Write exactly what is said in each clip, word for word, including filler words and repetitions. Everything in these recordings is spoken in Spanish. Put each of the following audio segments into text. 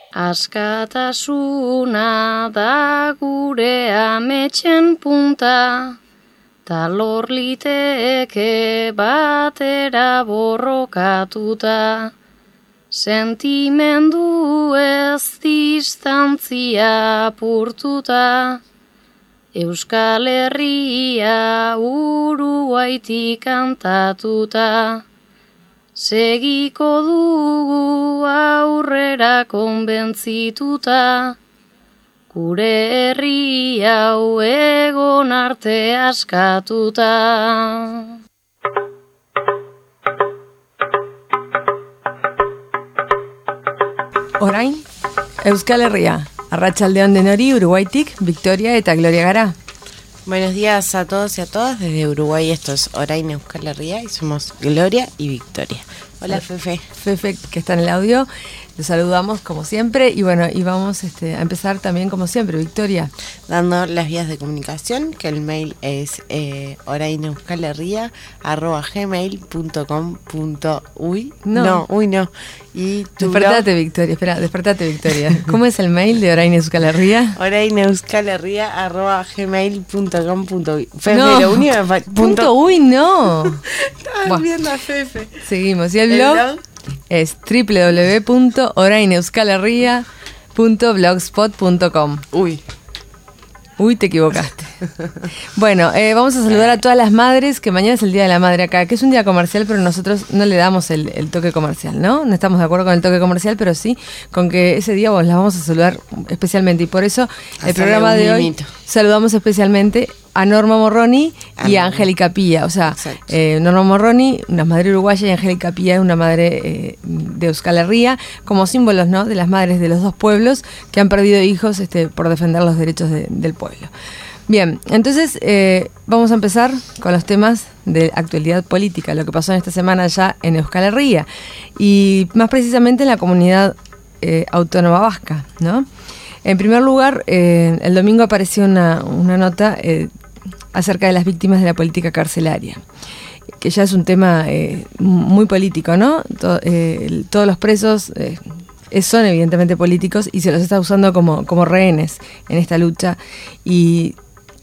Askatasuna da gure ametxen punta, ta lor liteke batera borrokatuta. Sentimendu ez distantzia apurtuta, Euskal Herria Uruguaitik kantatuta. Segiko dugu aurrera konbentzituta, gure herri hau egon arte askatuta. Orain, Euskal Herria, arratsaldeon denori, Uruguaitik, Victoria eta Gloria gara. Buenos días a todos y a todas, desde Uruguay esto es Orain Euskal Herria y somos Gloria y Victoria. Hola Fefe. Fefe, que está en el audio, te saludamos como siempre y bueno, y vamos este, a empezar también como siempre, Victoria. Dando las vías de comunicación, que el mail es eh, oraineuskalherria arroba gmail punto com punto uy. No. no, uy no. Y despertate, blog... Victoria, espera, despertate, Victoria. ¿Cómo es el mail de Orain Euskal Herria? oraineuskalherria arroba gmail punto com punto uy. Fefe, no, lo único me... punto... punto uy, no. Estabas bueno, viendo a Fefe. Seguimos. ¿Y el, ¿El blog? blog? Es doble u doble u doble u punto oraineuskalherria punto blogspot punto com. Uy. Uy, te equivocaste. Bueno, eh, vamos a saludar a todas las madres, que mañana es el Día de la Madre acá, que es un día comercial, pero nosotros no le damos el, el toque comercial, ¿no? No estamos de acuerdo con el toque comercial, pero sí con que ese día vos las vamos a saludar especialmente. Y por eso el programa de hoy saludamos especialmente a Norma Morroni y a Angélica Pía. O sea, eh, Norma Morroni, una madre uruguaya, y Angélica Pía, una madre eh, de Euskal Herria, como símbolos, ¿no?, de las madres de los dos pueblos que han perdido hijos este, por defender los derechos de, del pueblo. Bien, entonces eh, vamos a empezar con los temas de actualidad política, lo que pasó en esta semana ya en Euskal Herria y más precisamente en la comunidad eh, autónoma vasca, ¿no? En primer lugar, eh, el domingo apareció una, una nota eh, acerca de las víctimas de la política carcelaria, que ya es un tema eh, muy político, ¿no? Todo, eh, todos los presos eh, son evidentemente políticos y se los está usando como, como rehenes en esta lucha. Y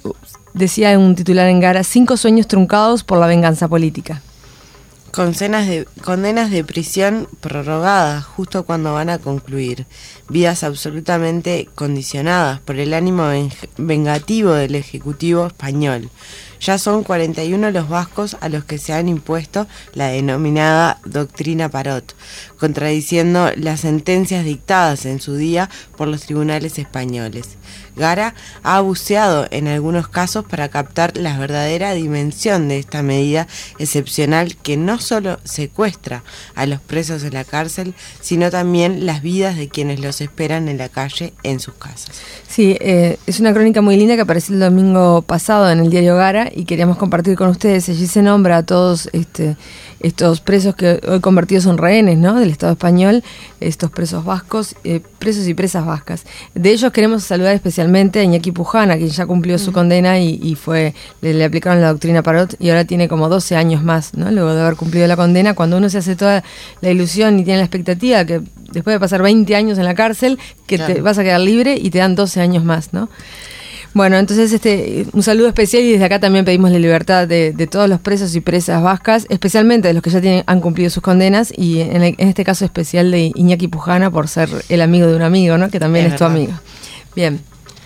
decía un titular en Gara, cinco sueños truncados por la venganza política. Condenas de, condenas de prisión prorrogadas justo cuando van a concluir. Vidas absolutamente condicionadas por el ánimo vengativo del Ejecutivo español. Ya son cuarenta y uno los vascos a los que se han impuesto la denominada doctrina Parot, contradiciendo las sentencias dictadas en su día por los tribunales españoles. Gara ha buceado en algunos casos para captar la verdadera dimensión de esta medida excepcional que no solo secuestra a los presos en la cárcel, sino también las vidas de quienes los esperan en la calle, en sus casas. Sí, eh, es una crónica muy linda que apareció el domingo pasado en el diario Gara y queríamos compartir con ustedes. Allí se nombra a todos este, estos presos que hoy convertidos en rehenes, ¿no?, del Estado español, estos presos vascos, eh, presos y presas vascas. De ellos queremos saludar especialmente a Iñaki Pujana, quien ya cumplió su condena y, y fue le, le aplicaron la doctrina Parot y ahora tiene como doce años más, ¿no?, luego de haber cumplido la condena. Cuando uno se hace toda la ilusión y tiene la expectativa que después de pasar veinte años en la cárcel, que claro, te vas a quedar libre y te dan doce años más, ¿no? Bueno, entonces este un saludo especial y desde acá también pedimos la libertad de, de todos los presos y presas vascas, especialmente de los que ya tienen, han cumplido sus condenas y en, el, en este caso especial de Iñaki Pujana por ser el amigo de un amigo, ¿no?, que también es, es tu amigo. Bien.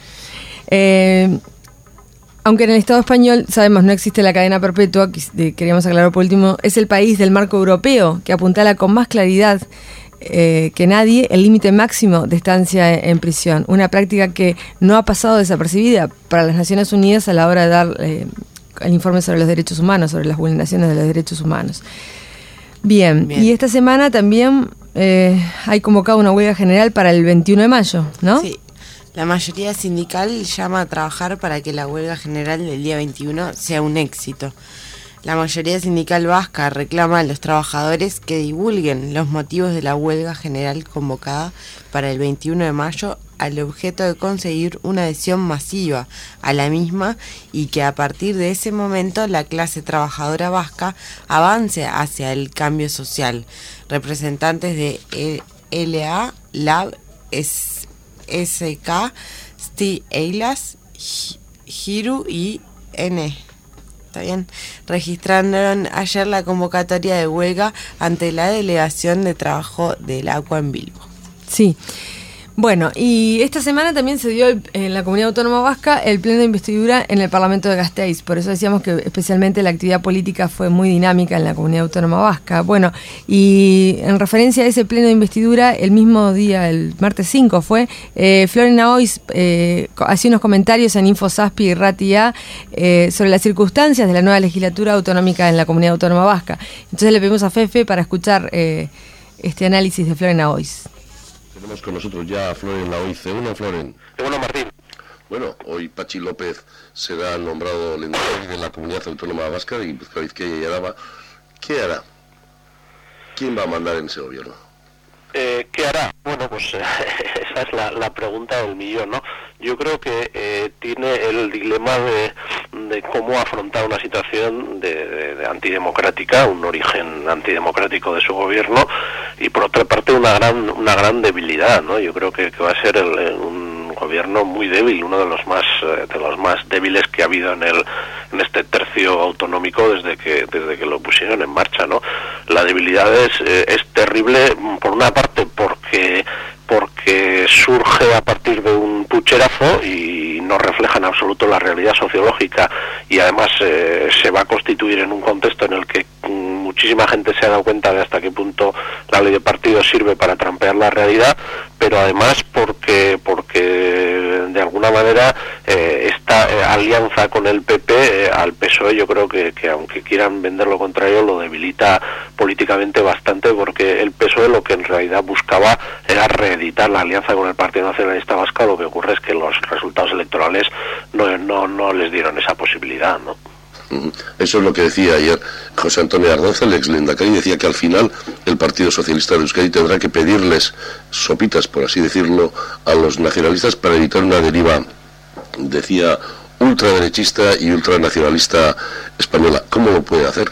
Eh, aunque en el Estado español, sabemos, no existe la cadena perpetua, que queríamos aclarar por último, es el país del marco europeo que apuntala con más claridad Eh, que nadie el límite máximo de estancia en prisión, una práctica que no ha pasado desapercibida para las Naciones Unidas a la hora de dar eh, el informe sobre los derechos humanos, sobre las vulneraciones de los derechos humanos. Bien, Bien. Y esta semana también eh, hay convocado una huelga general para el veintiuno de mayo, ¿no? Sí, la mayoría sindical llama a trabajar para que la huelga general del día veintiuno sea un éxito. La mayoría sindical vasca reclama a los trabajadores que divulguen los motivos de la huelga general convocada para el veintiuno de mayo al objeto de conseguir una adhesión masiva a la misma y que a partir de ese momento la clase trabajadora vasca avance hacia el cambio social. Representantes de L A, Lab S K, Sti Eilas, Hiru y N. ¿Está bien? Registraron ayer la convocatoria de huelga ante la Delegación de Trabajo del Agua en Bilbo. Sí. Bueno, y esta semana también se dio el, en la Comunidad Autónoma Vasca el pleno de investidura en el Parlamento de Gasteiz. Por eso decíamos que especialmente la actividad política fue muy dinámica en la Comunidad Autónoma Vasca. Bueno, y en referencia a ese pleno de investidura, el mismo día, el martes cinco fue, eh, Florena Ois eh, hacía unos comentarios en InfoSaspi y Ratia eh, sobre las circunstancias de la nueva legislatura autonómica en la Comunidad Autónoma Vasca. Entonces le pedimos a Fefe para escuchar eh, este análisis de Florena Ois. Tenemos con nosotros ya a Floren Laoiz. Bueno, Floren. Bueno, Martín. Bueno, hoy Patxi López será nombrado lehendakari de la Comunidad Autónoma Vasca de Guipúzcoa, Bizkaia y Araba. ¿Qué hará? ¿Quién va a mandar en ese gobierno? Eh, ¿Qué hará? Bueno, pues eh, esa es la, la pregunta del millón, ¿no? Yo creo que eh, tiene el dilema de, de cómo afrontar una situación de, de, de antidemocrática, un origen antidemocrático de su gobierno, y por otra parte una gran una gran debilidad, ¿no? Yo creo que, que va a ser el, el, un gobierno muy débil, uno de los más de los más débiles que ha habido en el en este tercio autonómico desde que desde que lo pusieron en marcha, ¿no? La debilidad es eh, es terrible, por una parte porque porque surge a partir de un pucherazo y no refleja en absoluto la realidad sociológica, y además eh, se va a constituir en un contexto en el que muchísima gente se ha dado cuenta de hasta qué punto la ley de partidos sirve para trampear la realidad, pero además porque porque de alguna manera eh, esta eh, alianza con el P P eh, al P S O E, yo creo que, que aunque quieran vender lo contrario, lo debilita políticamente bastante, porque el P S O E lo que en realidad buscaba era reeditar la alianza con el Partido Nacionalista Vasco. Lo que ocurre es que los resultados electorales no no, no les dieron esa posibilidad, ¿no? Eso es lo que decía ayer José Antonio Ardonza, el ex lehendakari, decía que al final el Partido Socialista de Euskadi tendrá que pedirles sopitas, por así decirlo, a los nacionalistas para evitar una deriva, decía, ultraderechista y ultranacionalista española. ¿Cómo lo puede hacer?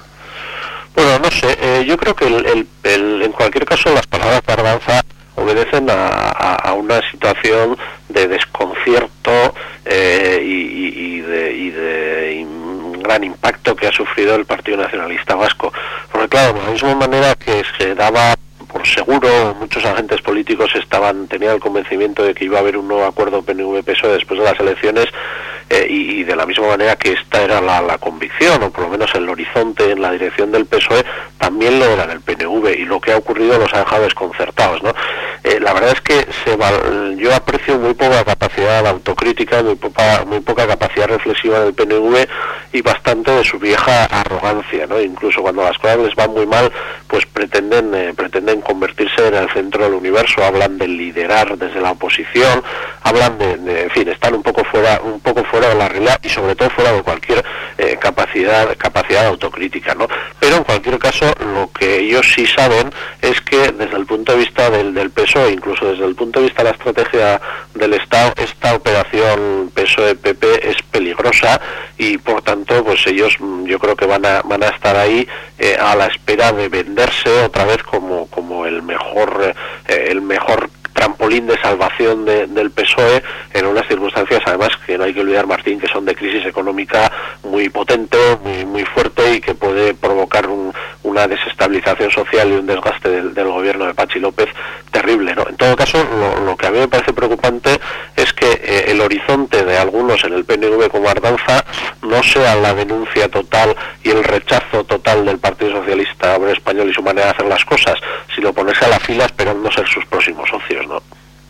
Bueno, no sé, eh, yo creo que el, el, el, en cualquier caso las palabras de Ardonza obedecen a, a, a una situación de desconcierto eh, y, y, y de... Y de y gran impacto que ha sufrido el Partido Nacionalista Vasco, porque claro, de la misma manera que se daba por seguro, muchos agentes políticos estaban tenían el convencimiento de que iba a haber un nuevo acuerdo P N V P S O E después de las elecciones, eh, y, y de la misma manera que esta era la, la convicción, o por lo menos el horizonte en la dirección del P S O E, también lo era del P N V, y lo que ha ocurrido los ha dejado desconcertados, ¿no? Eh, la verdad es que se va, yo aprecio muy poca capacidad de autocrítica, muy poca, muy poca capacidad reflexiva del P N V y bastante de su vieja arrogancia, ¿no? Incluso cuando las cosas les van muy mal, pues pretenden eh, pretenden convertirse en el centro del universo, hablan de liderar desde la oposición, hablan de, de en fin, están un poco fuera un poco fuera de la realidad y sobre todo fuera de cualquier eh, capacidad capacidad de autocrítica, ¿no? Pero en cualquier caso lo que ellos sí saben es que desde el punto de vista del, del P S O E, incluso desde el punto de vista de la estrategia del Estado, esta operación P S O E-P P es peligrosa, y por tanto pues ellos yo creo que van a van a estar ahí eh, a la espera de venderse otra vez como como el mejor eh, el mejor trampolín de salvación de, del P S O E en unas circunstancias además que no hay que olvidar, Martín, que son de crisis económica muy potente, muy muy fuerte, y que puede provocar un, una desestabilización social y un desgaste del, del gobierno de Patxi López terrible, ¿no? En todo caso, lo, lo que a mí me parece preocupante es que eh, el horizonte de algunos en el P N V como Ardonza no sea la denuncia total y el rechazo total del Partido Socialista Obrero Español y su manera de hacer las cosas, sino ponerse a la fila esperando ser sus próximos socios, ¿no?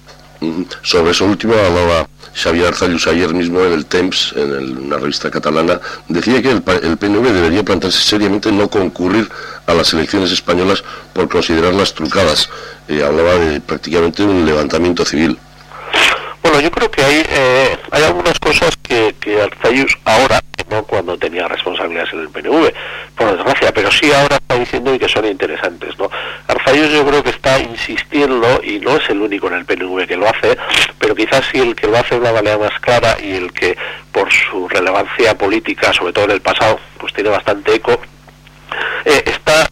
Sobre eso último hablaba Xavier Arzallus ayer mismo en el Temps, en el, una revista catalana. Decía que el, el P N V debería plantearse seriamente no concurrir a las elecciones españolas por considerarlas trucadas. Eh, hablaba de prácticamente un levantamiento civil. Bueno, yo creo que hay eh, hay algunas cosas que, que Arzallus ahora, no cuando tenía responsabilidades en el P N V, por desgracia, pero sí ahora está diciendo y que son interesantes, ¿no? Arzallus yo creo que está insistiendo, y no es el único en el P N V que lo hace, pero quizás sí el que lo hace de una manera más clara y el que por su relevancia política, sobre todo en el pasado, pues tiene bastante eco. Eh, está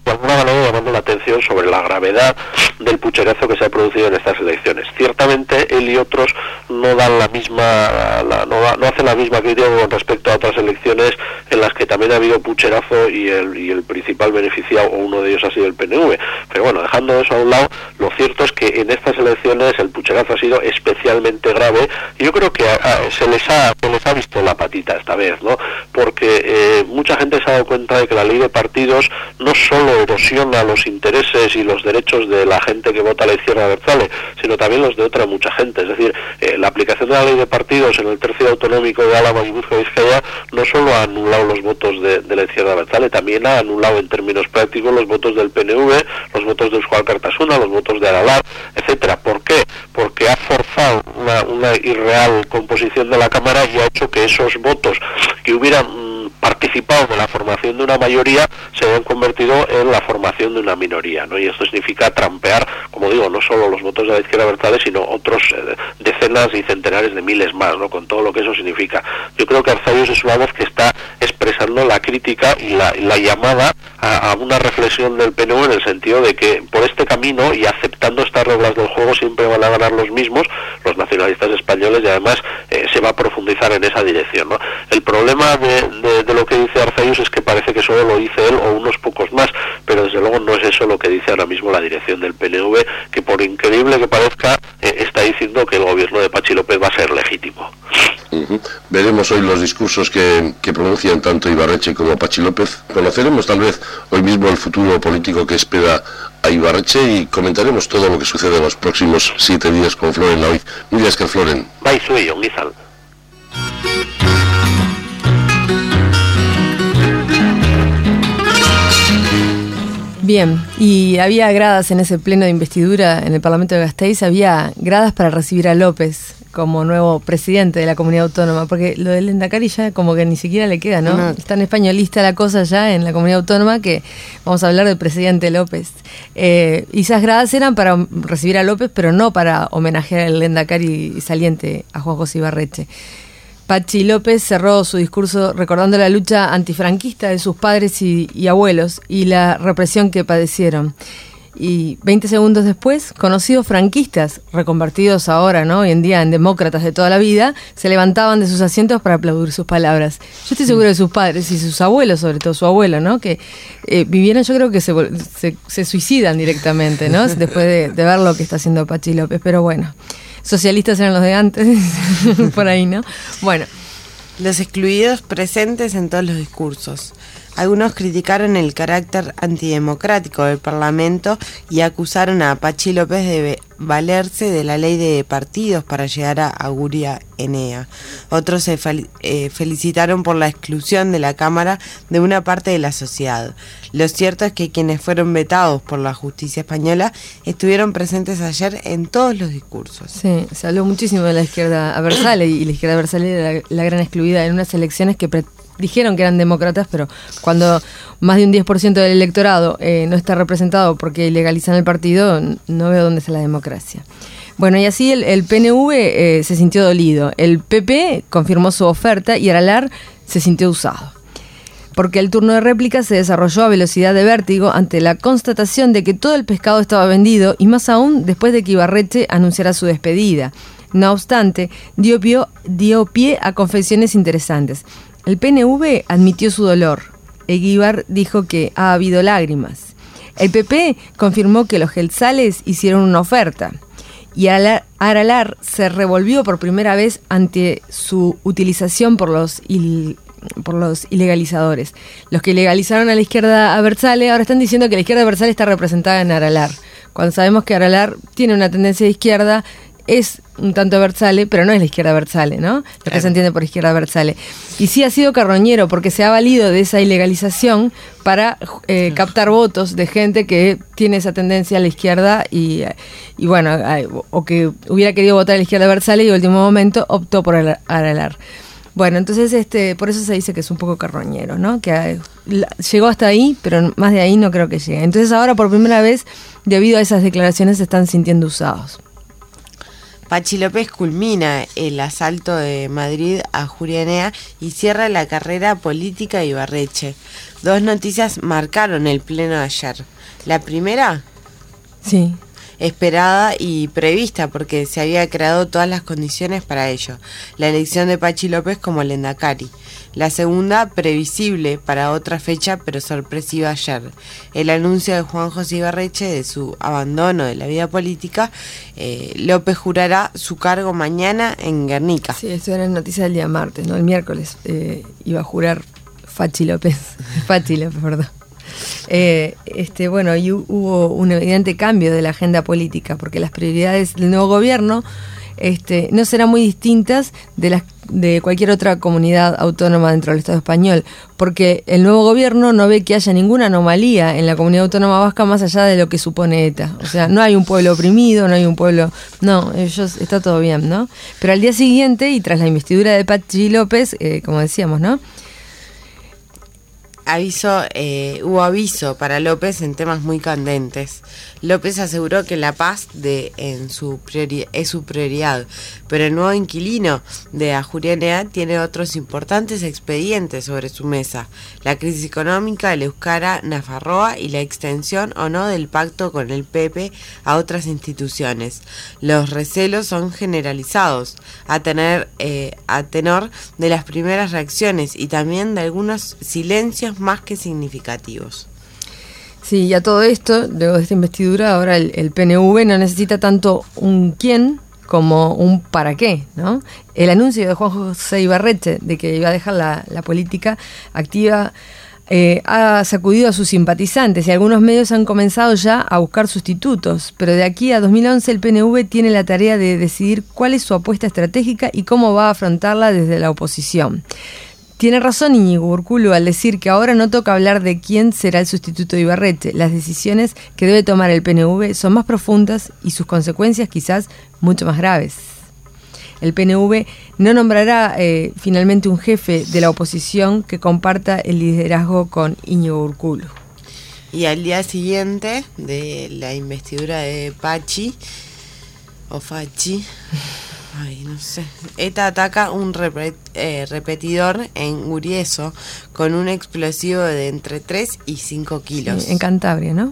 de alguna manera llamando la atención sobre la gravedad del pucherazo que se ha producido en estas elecciones. Ciertamente él y otros no dan la misma, la, no, da, no hacen la misma crítica con respecto a otras elecciones en las que también ha habido pucherazo y el, y el principal beneficiado o uno de ellos ha sido el P N V. Pero bueno, dejando eso a un lado, lo cierto es que en estas elecciones el pucherazo ha sido especialmente grave y yo creo que a, a, se les ha se les ha visto la patita esta vez, ¿no? Porque eh, mucha gente se ha dado cuenta de que la ley de partidos no solo erosiona los intereses y los derechos de la gente que vota a la izquierda abertzale, sino también los de otra mucha gente. Es decir, eh, la aplicación de la ley de partidos en el tercio autonómico de Álava, Guipúzcoa y Vizcaya no solo ha anulado los votos de, de la izquierda abertzale, también ha anulado en términos prácticos los votos del P N V, los votos de Eusko Alkartasuna, los votos de Aralar, etcétera. ¿Por qué? Porque ha forzado una, una irreal composición de la Cámara y ha hecho que esos votos que hubieran participado de la formación de una mayoría se hayan convertido en la formación de una minoría, ¿no? Y esto significa trampear, como digo, no solo los votos de la izquierda abertzale, sino otros eh, decenas y centenares de miles más, ¿no? Con todo lo que eso significa. Yo creo que Arzallus es una voz que está expresando la crítica y la, la llamada a, a una reflexión del P N V en el sentido de que por este camino y aceptando estas reglas del juego siempre van a ganar los mismos, los nacionalistas españoles, y además eh, se va a profundizar en esa dirección, ¿no? El problema de, de, de lo que dice Arzallus es que parece que solo lo dice él o unos pocos más, pero desde luego no es eso lo que dice ahora mismo la dirección del P N V, que por increíble que parezca eh, está diciendo que el gobierno de Patxi López va a ser legítimo. Uh-huh. Veremos hoy los discursos que, que pronuncian tanto Ibarretxe como Patxi López. Conoceremos tal vez hoy mismo el futuro político que espera a Ibarretxe y comentaremos todo lo que sucede en los próximos siete días con Floren Laiz. Mila esker, Floren. Bai, zuei, ongi izan. Bien, y había gradas en ese pleno de investidura en el Parlamento de Gasteiz, había gradas para recibir a López como nuevo presidente de la comunidad autónoma, porque lo del Lehendakari ya como que ni siquiera le queda, ¿no? no. Es tan españolista la cosa ya en la comunidad autónoma que vamos a hablar del presidente López. Eh, y esas gradas eran para recibir a López, pero no para homenajear al Lehendakari saliente, a Juan José Ibarretxe. Patxi López cerró su discurso recordando la lucha antifranquista de sus padres y, y abuelos y la represión que padecieron. Y veinte segundos después, conocidos franquistas, reconvertidos ahora, ¿no? Hoy en día en demócratas de toda la vida, se levantaban de sus asientos para aplaudir sus palabras. Yo estoy seguro de sus padres y sus abuelos, sobre todo su abuelo, ¿no? Que eh, vivieron, yo creo que se, se, se suicidan directamente, ¿no? Después de, de ver lo que está haciendo Patxi López, pero bueno. Socialistas eran los de antes, por ahí, ¿no? Bueno. Los excluidos presentes en todos los discursos. Algunos criticaron el carácter antidemocrático del Parlamento y acusaron a Patxi López de valerse de la ley de partidos para llegar a Aguria Enea. Otros se fel- eh, felicitaron por la exclusión de la Cámara de una parte de la sociedad. Lo cierto es que quienes fueron vetados por la justicia española estuvieron presentes ayer en todos los discursos. Sí, se habló muchísimo de la izquierda abertzale y la izquierda abertzale era la, la gran excluida en unas elecciones que pre- dijeron que eran demócratas, pero cuando más de un diez por ciento del electorado eh, no está representado porque ilegalizan el partido, no veo dónde está la democracia. Bueno, y así el, el P N V eh, se sintió dolido, el P P confirmó su oferta y Aralar se sintió usado. Porque el turno de réplica se desarrolló a velocidad de vértigo ante la constatación de que todo el pescado estaba vendido y más aún después de que Ibarretxe anunciara su despedida. No obstante, dio pie, dio pie a confesiones interesantes. El P N V admitió su dolor. Eguíbar dijo que ha habido lágrimas. El P P confirmó que los jeltzales hicieron una oferta. Y Aralar se revolvió por primera vez ante su utilización por los, il, por los ilegalizadores. Los que ilegalizaron a la izquierda abertzale ahora están diciendo que la izquierda abertzale está representada en Aralar, cuando sabemos que Aralar tiene una tendencia de izquierda, es un tanto abertzale, pero no es la izquierda abertzale, ¿no? Lo que se entiende por izquierda abertzale. Y sí ha sido carroñero porque se ha valido de esa ilegalización para eh, captar votos de gente que tiene esa tendencia a la izquierda y, y bueno, o que hubiera querido votar a la izquierda abertzale y en último momento optó por Aralar. Bueno, entonces este, por eso se dice que es un poco carroñero, ¿no? Que ha, la, llegó hasta ahí, pero más de ahí no creo que llegue. Entonces ahora por primera vez, debido a esas declaraciones, se están sintiendo usados. Patxi López culmina el asalto de Madrid a Ajuria Enea y cierra la carrera política de Ibarretxe. Dos noticias marcaron el pleno de ayer. La primera, Sí. esperada y prevista porque se había creado todas las condiciones para ello, la elección de Patxi López como Lehendakari. La segunda, previsible para otra fecha pero sorpresiva ayer, el anuncio de Juan José Ibarretxe de su abandono de la vida política. eh, López jurará su cargo mañana en Guernica. Sí, esto era noticia del día martes, ¿no? El miércoles eh, iba a jurar Fachi López. Fachi López, perdón. Eh, este, bueno, y hubo un evidente cambio de la agenda política, porque las prioridades del nuevo gobierno este, no serán muy distintas de las de cualquier otra comunidad autónoma dentro del Estado español, porque el nuevo gobierno no ve que haya ninguna anomalía en la comunidad autónoma vasca más allá de lo que supone ETA. O sea, no hay un pueblo oprimido, no hay un pueblo... No, ellos está todo bien, ¿no? Pero al día siguiente, y tras la investidura de Patxi López, eh, como decíamos, ¿no? Aviso, eh, hubo aviso para López en temas muy candentes. López aseguró que la paz de, en su priori- es su prioridad, pero el nuevo inquilino de Ajuria Enea tiene otros importantes expedientes sobre su mesa: la crisis económica, el euskara, Nafarroa y la extensión o no del pacto con el P P a otras instituciones. Los recelos son generalizados a, tener, eh, a tenor de las primeras reacciones y también de algunos silencios más que significativos. Sí, y a todo esto, luego de esta investidura, ahora el, el P N V no necesita tanto un quién como un para qué, ¿no? El anuncio de Juan José Ibarretxe de que iba a dejar la, la política activa eh, ha sacudido a sus simpatizantes y algunos medios han comenzado ya a buscar sustitutos, pero de aquí a dos mil once el P N V tiene la tarea de decidir cuál es su apuesta estratégica y cómo va a afrontarla desde la oposición. Tiene razón Íñigo Urkullu al decir que ahora no toca hablar de quién será el sustituto de Ibarretxe. Las decisiones que debe tomar el P N V son más profundas y sus consecuencias quizás mucho más graves. El P N V no nombrará eh, finalmente un jefe de la oposición que comparta el liderazgo con Íñigo Urkullu. Y al día siguiente de la investidura de Patxi, o Fachi, ay, no sé, ETA ataca un repet, eh, repetidor en Urieso con un explosivo de entre tres y cinco kilos. Sí, en Cantabria, ¿no?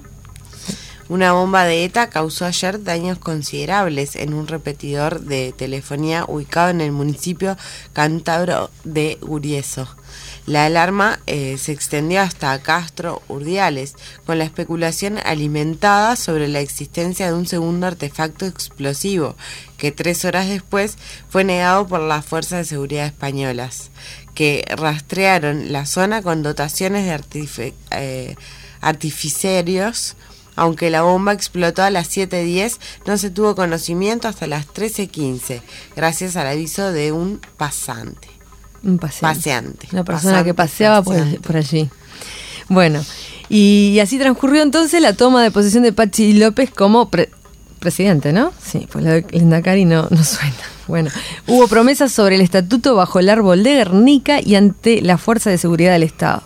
Una bomba de ETA causó ayer daños considerables en un repetidor de telefonía ubicado en el municipio cántabro de Urieso. La alarma eh, se extendió hasta Castro Urdiales, con la especulación alimentada sobre la existencia de un segundo artefacto explosivo, que tres horas después fue negado por las fuerzas de seguridad españolas, que rastrearon la zona con dotaciones de artif- eh, artificiarios. Aunque la bomba explotó a las siete diez, no se tuvo conocimiento hasta las trece quince, gracias al aviso de un pasante. Un paseante. Paseante. Una persona Pasante, que paseaba por, paseante. por allí. Bueno, y, y así transcurrió entonces la toma de posesión de Patxi López como pre- presidente, ¿no? Sí, pues la de Lehendakari no, no suena. Bueno, hubo promesas sobre el estatuto bajo el árbol de Guernica y ante la Fuerza de Seguridad del Estado.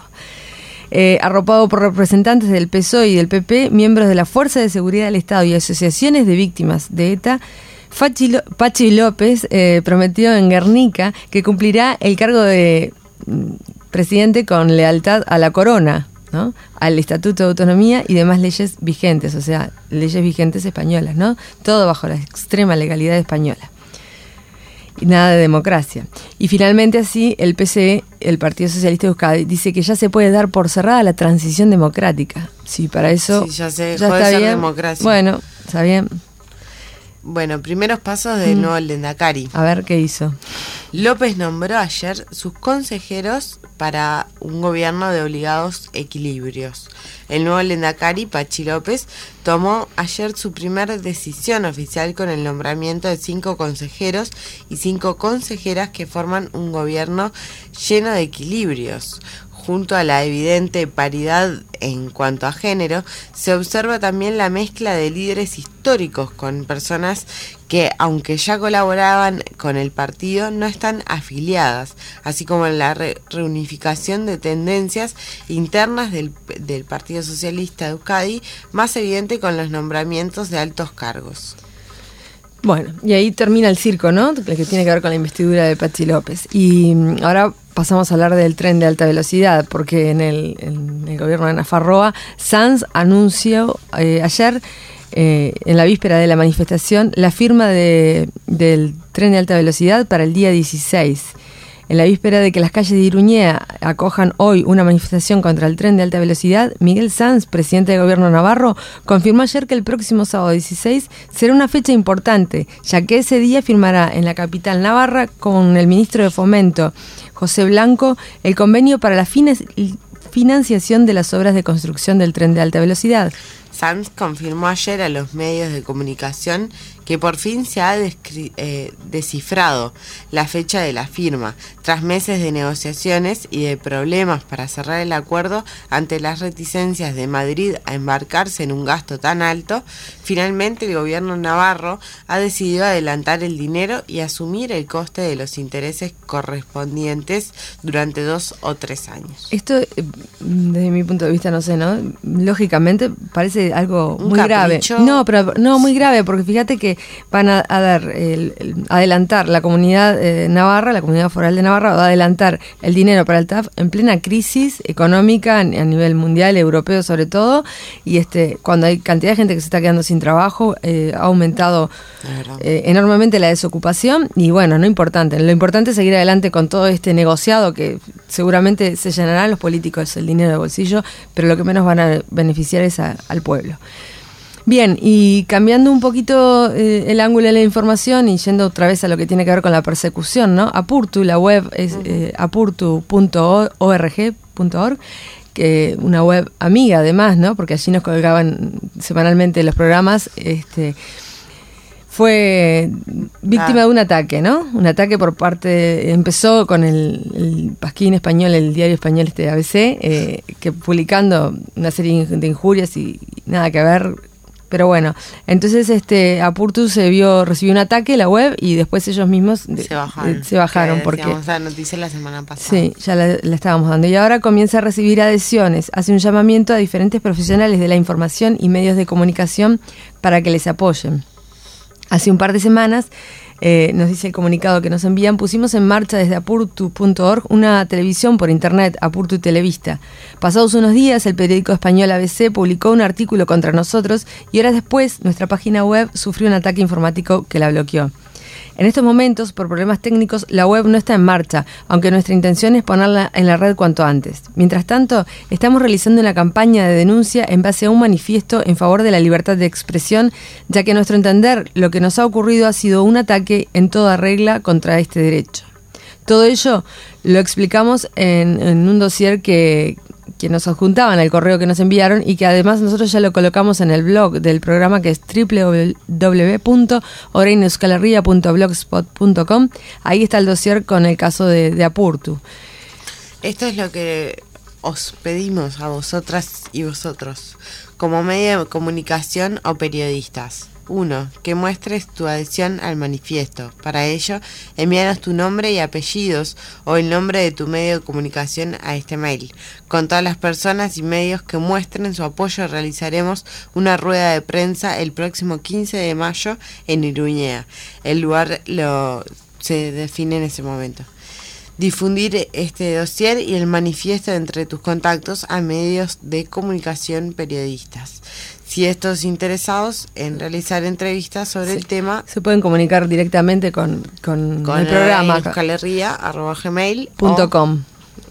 Eh, arropado por representantes del P S O E y del P P, miembros de la Fuerza de Seguridad del Estado y asociaciones de víctimas de ETA, Patxi López eh, prometió en Guernica que cumplirá el cargo de mm, presidente con lealtad a la corona, ¿no? Al Estatuto de Autonomía y demás leyes vigentes, o sea, leyes vigentes españolas, ¿no? Todo bajo la extrema legalidad española. Y nada de democracia. Y finalmente así el P S E, el Partido Socialista de Euskadi, dice que ya se puede dar por cerrada la transición democrática. Sí, para eso Sí, ya se ya dejó de está ser bien. democracia. Bueno, está bien. Bueno, primeros pasos del Mm. nuevo Lehendakari. A ver qué hizo. López nombró ayer sus consejeros para un gobierno de obligados equilibrios. El nuevo Lehendakari, Patxi López, tomó ayer su primera decisión oficial con el nombramiento de cinco consejeros y cinco consejeras que forman un gobierno lleno de equilibrios. Junto a la evidente paridad en cuanto a género, se observa también la mezcla de líderes históricos con personas que, aunque ya colaboraban con el partido, no están afiliadas, así como la re- reunificación de tendencias internas del, del Partido Socialista de Euskadi, más evidente con los nombramientos de altos cargos. Bueno, y ahí termina el circo, ¿no? El que tiene que ver con la investidura de Patxi López. Y ahora pasamos a hablar del tren de alta velocidad, porque en el, en el gobierno de Nafarroa, Sanz anunció eh, ayer, eh, en la víspera de la manifestación, la firma de, del tren de alta velocidad para el día dieciséis. En la víspera de que las calles de Iruñea acojan hoy una manifestación contra el tren de alta velocidad, Miguel Sanz, presidente del gobierno navarro, confirmó ayer que el próximo sábado dieciséis será una fecha importante, ya que ese día firmará en la capital navarra con el ministro de Fomento, José Blanco, el convenio para la financiación de las obras de construcción del tren de alta velocidad. Sanz confirmó ayer a los medios de comunicación que por fin se ha descri- eh, descifrado la fecha de la firma, tras meses de negociaciones y de problemas para cerrar el acuerdo ante las reticencias de Madrid a embarcarse en un gasto tan alto. Finalmente el gobierno navarro ha decidido adelantar el dinero y asumir el coste de los intereses correspondientes durante dos o tres años. Esto, desde mi punto de vista, no sé, ¿no? Lógicamente parece algo ¿Un muy capricho? grave. No, pero no muy grave, porque fíjate que van a, a dar, el, el, adelantar la comunidad eh, navarra, la comunidad foral de Navarra, va a adelantar el dinero para el T A F en plena crisis económica a nivel mundial, europeo sobre todo, y este cuando hay cantidad de gente que se está quedando sin trabajo, eh, ha aumentado eh, enormemente la desocupación, y bueno, no importante, lo importante es seguir adelante con todo este negociado que seguramente se llenarán los políticos el dinero de bolsillo, pero lo que menos van a beneficiar es a, al pueblo. Bien, y cambiando un poquito eh, el ángulo de la información y yendo otra vez a lo que tiene que ver con la persecución, ¿no? Apurtu, la web es eh, apurtu punto org punto org, que una web amiga además, ¿no? Porque allí nos colgaban semanalmente los programas. Este, fue víctima ah. de un ataque, ¿no? Un ataque por parte, empezó con el, el pasquín español, el diario español este A B C, eh, que publicando una serie de injurias y, y nada que ver. Pero bueno, entonces este Apurtu se vio, recibió un ataque la web y después ellos mismos de, se bajaron, de, se bajaron porque la noticia la semana pasada. Sí, ya la, la estábamos dando y ahora comienza a recibir adhesiones, hace un llamamiento a diferentes profesionales de la información y medios de comunicación para que les apoyen. Hace un par de semanas, eh, nos dice el comunicado que nos envían, pusimos en marcha desde apurtu punto org una televisión por internet, Apurtu Televista. Pasados unos días, el periódico español A B C publicó un artículo contra nosotros y horas después, nuestra página web sufrió un ataque informático que la bloqueó. En estos momentos, por problemas técnicos, la web no está en marcha, aunque nuestra intención es ponerla en la red cuanto antes. Mientras tanto, estamos realizando una campaña de denuncia en base a un manifiesto en favor de la libertad de expresión, ya que a nuestro entender lo que nos ha ocurrido ha sido un ataque en toda regla contra este derecho. Todo ello lo explicamos en, en un dossier que... que nos adjuntaban al correo que nos enviaron y que además nosotros ya lo colocamos en el blog del programa, que es doble u doble u doble u punto orain euskal herria punto blogspot punto com. Ahí está el dossier con el caso de, de Apurtu. Esto es lo que os pedimos a vosotras y vosotros, como medio de comunicación o periodistas. Uno, que muestres tu adhesión al manifiesto. Para ello, envíanos tu nombre y apellidos o el nombre de tu medio de comunicación a este mail. Con todas las personas y medios que muestren su apoyo, realizaremos una rueda de prensa el próximo quince de mayo en Iruñea. El lugar lo se define en ese momento. Difundir este dossier y el manifiesto entre tus contactos a medios de comunicación periodistas. Si estos interesados en realizar entrevistas sobre sí, el tema, se pueden comunicar directamente con, con, con el programa euskal herria arroba gmail punto com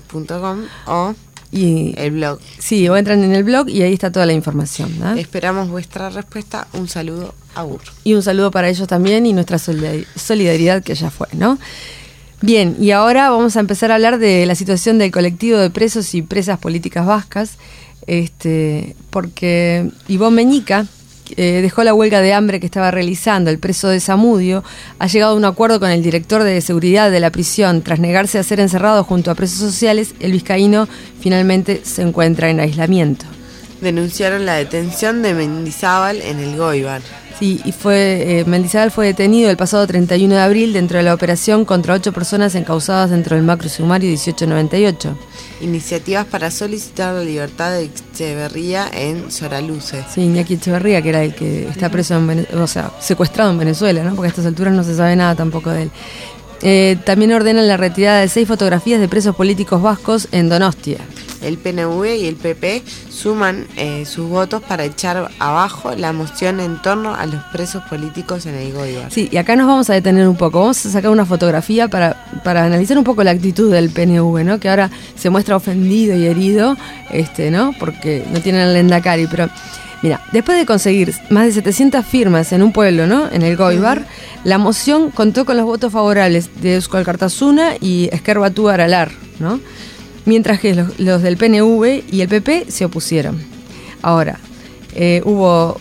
o y el blog. Sí, o entran en el blog y ahí está toda la información, ¿no? Esperamos vuestra respuesta. Un saludo, Agur. Y un saludo para ellos también y nuestra solidaridad que ya fue, ¿no? Bien, y ahora vamos a empezar a hablar de la situación del colectivo de presos y presas políticas vascas, este, porque Ivonne Meñica eh, dejó la huelga de hambre que estaba realizando. El preso de Zamudio ha llegado a un acuerdo con el director de seguridad de la prisión. Tras negarse a ser encerrado junto a presos sociales, el vizcaíno finalmente se encuentra en aislamiento. denunciaron la detención de Mendizábal en el Goibar. Sí, y fue eh, Mendizábal fue detenido el pasado treinta y uno de abril dentro de la operación contra ocho personas encausadas dentro del macro sumario dieciocho noventa y ocho. Iniciativas para solicitar la libertad de Echeverría en Soraluce. Sí, Iñaki Echeverría, que era el que está preso en Venezuela, o sea, secuestrado en Venezuela, ¿no? Porque a estas alturas no se sabe nada tampoco de él. Eh, también ordenan la retirada de seis fotografías de presos políticos vascos en Donostia. El P N V y el P P suman eh, sus votos para echar abajo la moción en torno a los presos políticos en el Goibar. Sí, y acá nos vamos a detener un poco. Vamos a sacar una fotografía para, para analizar un poco la actitud del P N V, ¿no? Que ahora se muestra ofendido y herido, este, ¿no? Porque no tienen al Lendakari, pero mira, después de conseguir más de setecientas firmas en un pueblo, ¿no? En el Goibar, uh-huh. La moción contó con los votos favorables de Eusko Alkartasuna y Ezker Batu Aralar, ¿no? Mientras que los, los del P N V y el P P se opusieron. Ahora, eh, hubo...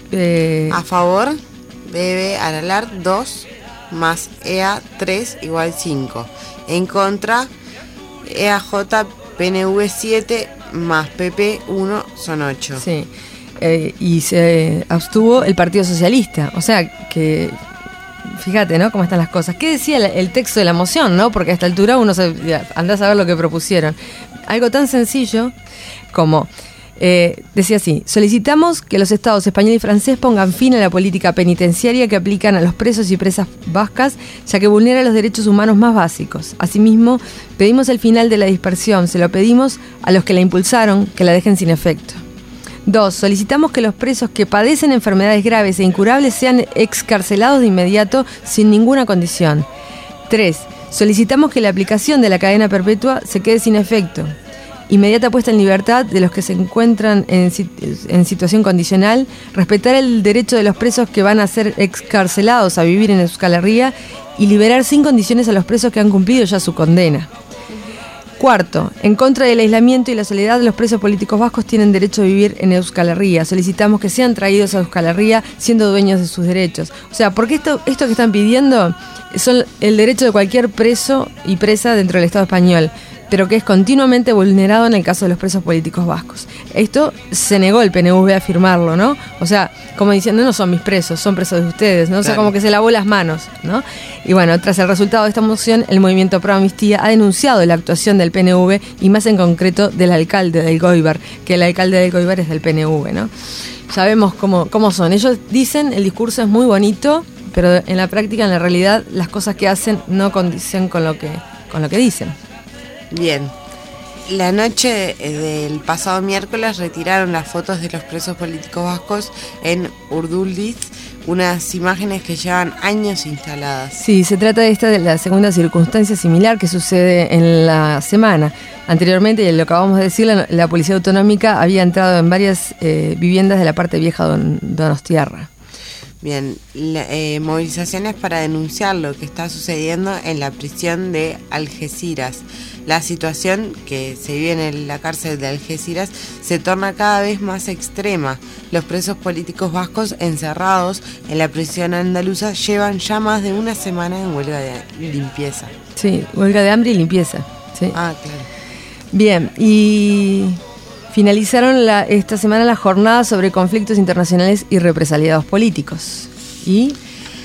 Eh, a favor, B B Aralar dos, más E A tres igual cinco. En contra, E A J P N V siete más P P uno son ocho. Sí, eh, y se abstuvo el Partido Socialista. O sea que... Fíjate, ¿no? Cómo están las cosas. ¿Qué decía el, el texto de la moción, no? Porque a esta altura uno se, anda a saber lo que propusieron. Algo tan sencillo como, eh, decía así: solicitamos que los estados español y francés pongan fin a la política penitenciaria que aplican a los presos y presas vascas, ya que vulnera los derechos humanos más básicos. Asimismo, pedimos el final de la dispersión. Se lo pedimos a los que la impulsaron, que la dejen sin efecto. Dos, solicitamos que los presos que padecen enfermedades graves e incurables sean excarcelados de inmediato sin ninguna condición. Tres, solicitamos que la aplicación de la cadena perpetua se quede sin efecto. Inmediata puesta en libertad de los que se encuentran en, en situación condicional, respetar el derecho de los presos que van a ser excarcelados a vivir en Euskal Herria y liberar sin condiciones a los presos que han cumplido ya su condena. Cuarto, en contra del aislamiento y la soledad, los presos políticos vascos tienen derecho a vivir en Euskal Herria. Solicitamos que sean traídos a Euskal Herria siendo dueños de sus derechos. O sea, porque esto, esto que están pidiendo son el derecho de cualquier preso y presa dentro del Estado español, pero que es continuamente vulnerado en el caso de los presos políticos vascos. Esto se negó el P N V a firmarlo, ¿no? O sea, como diciendo, no son mis presos, son presos de ustedes, ¿no? O sea, como que se lavó las manos, ¿no? Y bueno, tras el resultado de esta moción, el Movimiento Pro Amnistía ha denunciado la actuación del P N V y más en concreto del alcalde del Goibar, que el alcalde del Goibar es del P N V, ¿no? Sabemos cómo, cómo son. Ellos dicen, el discurso es muy bonito, pero en la práctica, en la realidad, las cosas que hacen no condicen con lo que, con lo que dicen. Bien, la noche del pasado miércoles retiraron las fotos de los presos políticos vascos en Urduldiz, unas imágenes que llevan años instaladas. Sí, se trata de esta de la segunda circunstancia similar que sucede en la semana. Anteriormente, y lo acabamos de decir, la, la Policía Autonómica había entrado en varias eh, viviendas de la parte vieja don, Donostiarra. Bien, la, eh, movilizaciones para denunciar lo que está sucediendo en la prisión de Algeciras. La situación que se vive en la cárcel de Algeciras se torna cada vez más extrema. Los presos políticos vascos encerrados en la prisión andaluza llevan ya más de una semana en huelga de limpieza. Sí, huelga de hambre y limpieza. ¿Sí? Ah, claro. Bien, y finalizaron la, esta semana la jornada sobre conflictos internacionales y represaliados políticos. Y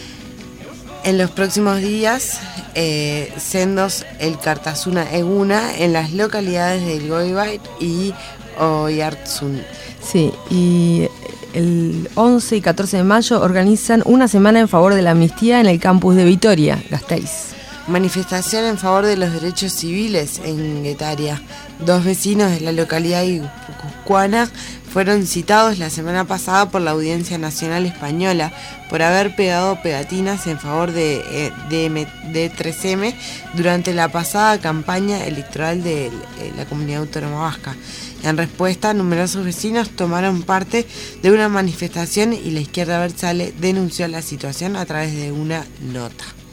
en los próximos días, eh, sendos el Cartasuna Eguna en las localidades del Goibar y Oyarzún. Sí, y el once y catorce de mayo organizan una semana en favor de la amnistía en el campus de Vitoria, Gasteiz. Manifestación en favor de los derechos civiles en Guetaria. Dos vecinos de la localidad guipuzcoana fueron citados la semana pasada por la Audiencia Nacional Española por haber pegado pegatinas en favor de, de, de tres eme durante la pasada campaña electoral de la Comunidad Autónoma Vasca. En respuesta, numerosos vecinos tomaron parte de una manifestación y la izquierda abertzale denunció la situación a través de una nota.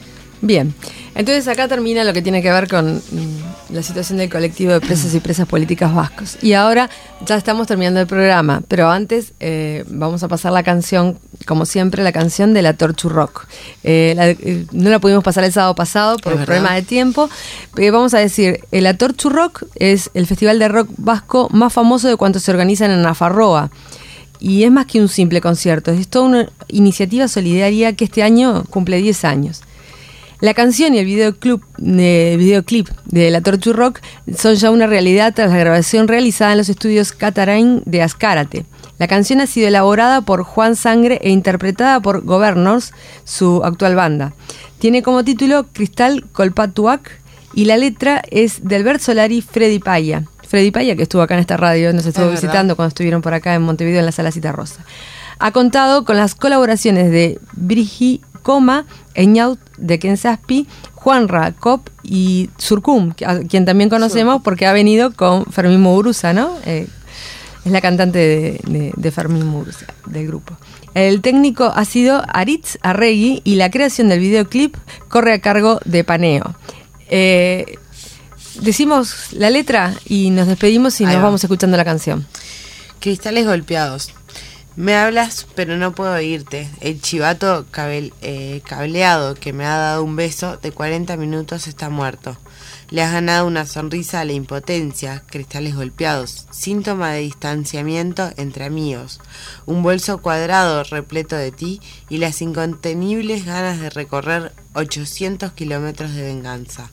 Bien, entonces acá termina lo que tiene que ver con mm, la situación del colectivo de presos y presas políticas vascos. Y ahora ya estamos terminando el programa, pero antes eh, vamos a pasar la canción, como siempre, la canción de la Torchu Rock. Eh, la, eh, no la pudimos pasar el sábado pasado por un problema de tiempo. Eh, vamos a decir, eh, la Torchu Rock es el festival de rock vasco más famoso de cuantos se organizan en Nafarroa. Y es más que un simple concierto, es toda una iniciativa solidaria que este año cumple diez años. La canción y el videoclip, eh, videoclip de la Torchu Rock son ya una realidad tras la grabación realizada en los estudios Catarain de Azcárate. La canción ha sido elaborada por Juan Sangre e interpretada por Governors, su actual banda. Tiene como título Cristal Kolpatuak y la letra es de Albert Solari Freddy Paya. Freddy Paya, que estuvo acá en esta radio, nos estuvo es visitando verdad. cuando estuvieron por acá en Montevideo en la Sala Cita Rosa. Ha contado con las colaboraciones de Brigi Coma, Eñaut de Kensaspi, Juanra Cop y Surcum, a quien también conocemos porque ha venido con Fermín Muguruza, ¿no? Eh, es la cantante de, de, de Fermín Muguruza, del grupo. El técnico ha sido Aritz Arregui y la creación del videoclip corre a cargo de Paneo. Eh, decimos la letra y nos despedimos y Ahí nos va. vamos escuchando la canción. Cristales golpeados. Me hablas, pero no puedo oírte. El chivato cabel- eh, cableado que me ha dado un beso de cuarenta minutos está muerto. Le has ganado una sonrisa a la impotencia, cristales golpeados, síntoma de distanciamiento entre amigos, un bolso cuadrado repleto de ti y las incontenibles ganas de recorrer ochocientos kilómetros de venganza.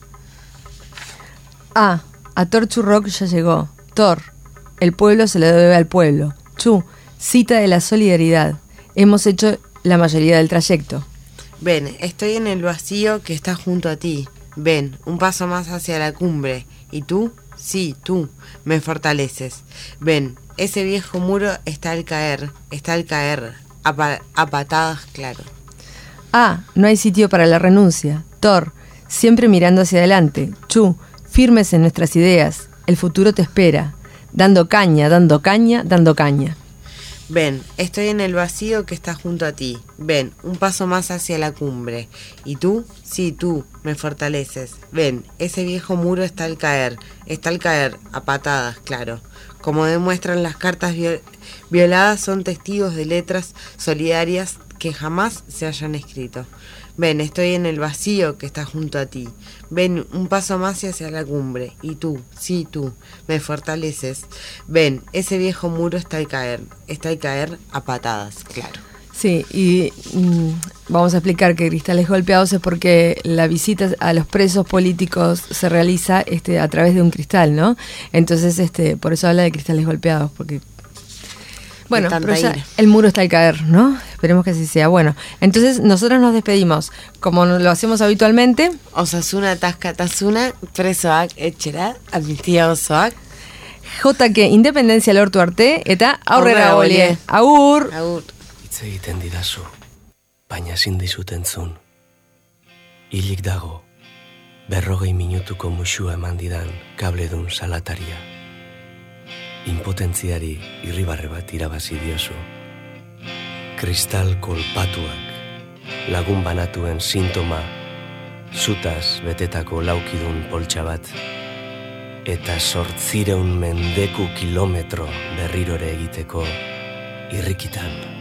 Ah, a Torchu Rock ya llegó. Tor, el pueblo se lo debe al pueblo. Chu, cita de la solidaridad. Hemos hecho la mayoría del trayecto. Ven, estoy en el vacío que está junto a ti. Ven, un paso más hacia la cumbre. ¿Y tú? Sí, tú, me fortaleces. Ven, ese viejo muro está al caer, está al caer, a, pa- a patadas, claro. Ah, no hay sitio para la renuncia. Tor, siempre mirando hacia adelante. Chu, firmes en nuestras ideas. El futuro te espera. Dando caña, dando caña, dando caña. Ven, estoy en el vacío que está junto a ti. Ven, un paso más hacia la cumbre. ¿Y tú? Sí, tú, me fortaleces. Ven, ese viejo muro está al caer, está al caer, a patadas, claro. Como demuestran las cartas viol- violadas, son testigos de letras solidarias que jamás se hayan escrito. Ven, estoy en el vacío que está junto a ti. Ven, un paso más hacia la cumbre. Y tú, sí, tú, me fortaleces. Ven, ese viejo muro está al caer. Está al caer a patadas, claro. Sí, y mm, vamos a explicar que Cristales Golpeados es porque la visita a los presos políticos se realiza este, a través de un cristal, ¿no? Entonces, este, por eso habla de cristales golpeados, porque... Bueno, tanta pero ya ira. el muro está al caer, ¿no? Esperemos que así sea. Bueno, entonces nosotros nos despedimos, como lo hacemos habitualmente. Osasuna taskatasuna, presoak etxera, amnistia osoak. J K Independentzia lortu arte eta aurrera golie. Agur! Agur. Hitz egiten didazu, baina ezin dizut entzun. Hilik dago, berrogei minutuko musua eman didan kabledun salataria. Impotentziari irribarre bat irabazi diozu. Kristal kolpatuak, lagun banatuen sintoma, zutaz betetako laukidun poltsa bat, eta sortzireun mendeku kilometro berrirore egiteko irrikitan.